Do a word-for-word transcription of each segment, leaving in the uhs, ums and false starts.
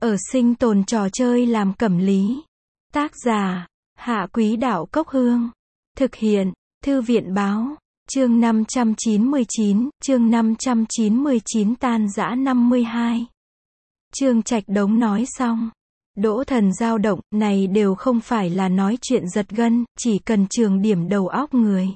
Ở sinh tồn trò chơi làm cẩm lý. Tác giả, Hạ Quý Đạo Cốc Hương. Thực hiện, Thư viện Báo. Chương năm trăm chín mươi chín, chương năm trăm chín mươi chín tan rã năm mươi hai. Trương Trạch Đống nói xong. Đỗ Thần dao động, này đều không phải là nói chuyện giật gân, chỉ cần trường điểm đầu óc người.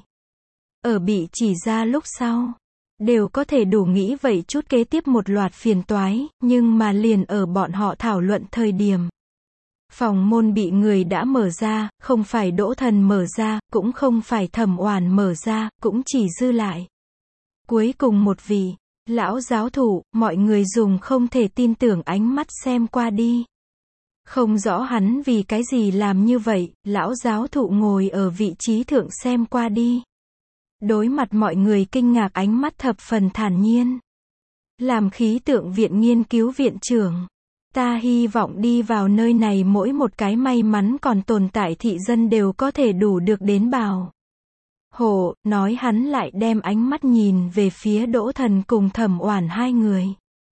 Ở bị chỉ ra lúc sau, đều có thể đủ nghĩ vậy chút kế tiếp một loạt phiền toái, nhưng mà liền ở bọn họ thảo luận thời điểm. Phòng môn bị người đã mở ra, không phải Đỗ Thần mở ra, cũng không phải Thẩm Oản mở ra, cũng chỉ dư lại cuối cùng một vị, lão giáo thụ, mọi người dùng không thể tin tưởng ánh mắt xem qua đi. Không rõ hắn vì cái gì làm như vậy, lão giáo thụ ngồi ở vị trí thượng xem qua đi. Đối mặt mọi người kinh ngạc ánh mắt thập phần thản nhiên. Làm khí tượng viện nghiên cứu viện trưởng, ta hy vọng đi vào nơi này mỗi một cái may mắn còn tồn tại thị dân đều có thể đủ được đến bảo hộ, nói hắn lại đem ánh mắt nhìn về phía Đỗ Thần cùng Thẩm Oản hai người.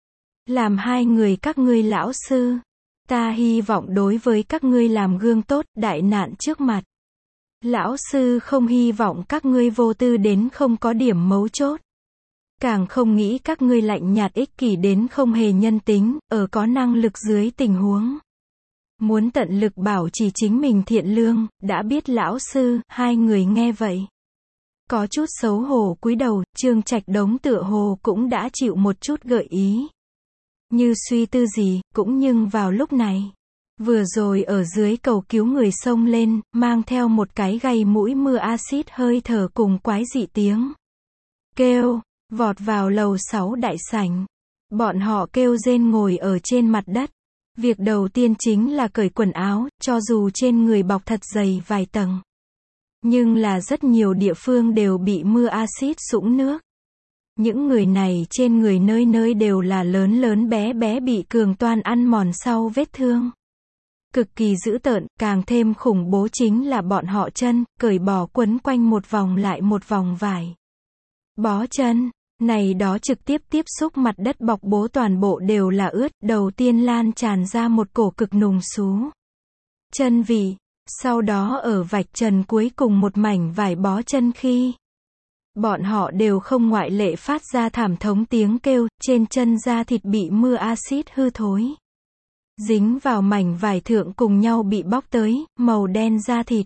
Làm hai người các ngươi lão sư, ta hy vọng đối với các ngươi làm gương tốt, đại nạn trước mặt. Lão sư không hy vọng các ngươi vô tư đến không có điểm mấu chốt. Càng không nghĩ các ngươi lạnh nhạt ích kỷ đến không hề nhân tính, ở có năng lực dưới tình huống. Muốn tận lực bảo trì chính mình thiện lương, đã biết lão sư, hai người nghe vậy. Có chút xấu hổ cúi đầu, Trương Trạch Đống tựa hồ cũng đã chịu một chút gợi ý. Như suy tư gì, cũng nhưng vào lúc này. Vừa rồi ở dưới cầu cứu người xông lên, mang theo một cái gây mũi mưa axit hơi thở cùng quái dị tiếng kêu, vọt vào lầu sáu đại sảnh. Bọn họ kêu rên ngồi ở trên mặt đất. Việc đầu tiên chính là cởi quần áo, cho dù trên người bọc thật dày vài tầng. Nhưng là rất nhiều địa phương đều bị mưa axit sũng nước. Những người này trên người nơi nơi đều là lớn lớn bé bé bị cường toan ăn mòn sau vết thương. Cực kỳ dữ tợn, càng thêm khủng bố chính là bọn họ chân, cởi bỏ quấn quanh một vòng lại một vòng vải. Bó chân, này đó trực tiếp tiếp xúc mặt đất bọc bố toàn bộ đều là ướt, đầu tiên lan tràn ra một cổ cực nùng xú chân vị, sau đó ở vạch trần cuối cùng một mảnh vải bó chân khi. Bọn họ đều không ngoại lệ phát ra thảm thống tiếng kêu, trên chân da thịt bị mưa axit hư thối. Dính vào mảnh vải thượng cùng nhau bị bóc tới, màu đen da thịt.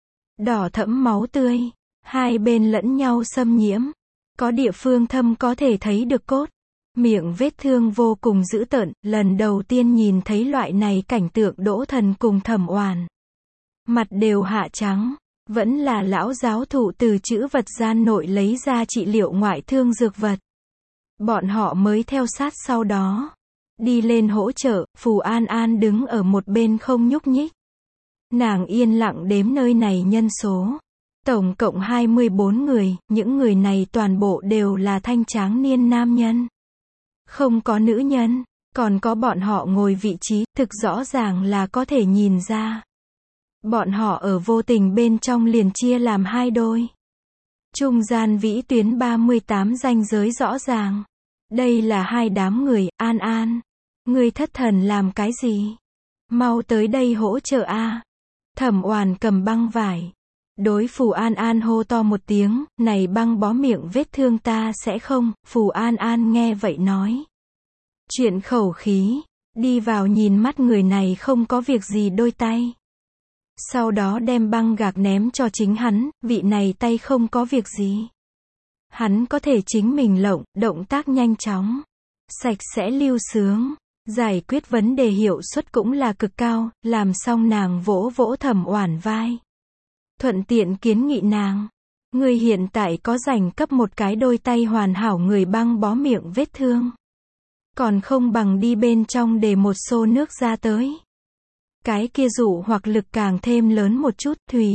Đỏ thẫm máu tươi. Hai bên lẫn nhau xâm nhiễm. Có địa phương thâm có thể thấy được cốt. Miệng vết thương vô cùng dữ tợn, lần đầu tiên nhìn thấy loại này cảnh tượng Đỗ Thần cùng Thẩm Oản. Mặt đều hạ trắng. Vẫn là lão giáo thụ từ trữ vật gian nội lấy ra trị liệu ngoại thương dược vật. Bọn họ mới theo sát sau đó. Đi lên hỗ trợ, Phù An An đứng ở một bên không nhúc nhích. Nàng yên lặng đếm nơi này nhân số. Tổng cộng hai mươi bốn người, những người này toàn bộ đều là thanh tráng niên nam nhân. Không có nữ nhân, còn có bọn họ ngồi vị trí, thực rõ ràng là có thể nhìn ra. Bọn họ ở vô tình bên trong liền chia làm hai đôi. Trung gian vĩ tuyến ba mươi tám ranh giới rõ ràng. Đây là hai đám người, An An. Ngươi thất thần làm cái gì? Mau tới đây hỗ trợ a. Thẩm Oản cầm băng vải. Đối Phù An An hô to một tiếng, này băng bó miệng vết thương ta sẽ không, Phù An An nghe vậy nói. Chuyện khẩu khí, đi vào nhìn mắt người này không có việc gì đôi tay. Sau đó đem băng gạc ném cho chính hắn, vị này tay không có việc gì. Hắn có thể chính mình lộng, động tác nhanh chóng, sạch sẽ lưu sướng, giải quyết vấn đề hiệu suất cũng là cực cao, làm xong nàng vỗ vỗ Thẩm Oản vai. Thuận tiện kiến nghị nàng, người hiện tại có rảnh cấp một cái đôi tay hoàn hảo người băng bó miệng vết thương. Còn không bằng đi bên trong để một xô nước ra tới. Cái kia dụ hoặc lực càng thêm lớn một chút, thủy.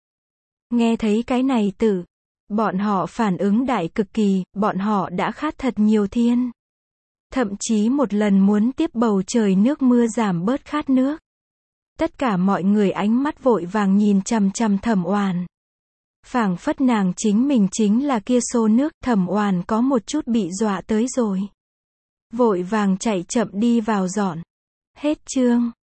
Nghe thấy cái này tử, bọn họ phản ứng đại cực kỳ, bọn họ đã khát thật nhiều thiên. Thậm chí một lần muốn tiếp bầu trời nước mưa giảm bớt khát nước. Tất cả mọi người ánh mắt vội vàng nhìn chằm chằm Thẩm Oản. Phảng phất nàng chính mình chính là kia xô nước, Thẩm Oản có một chút bị dọa tới rồi. Vội vàng chạy chậm đi vào dọn. Hết chương.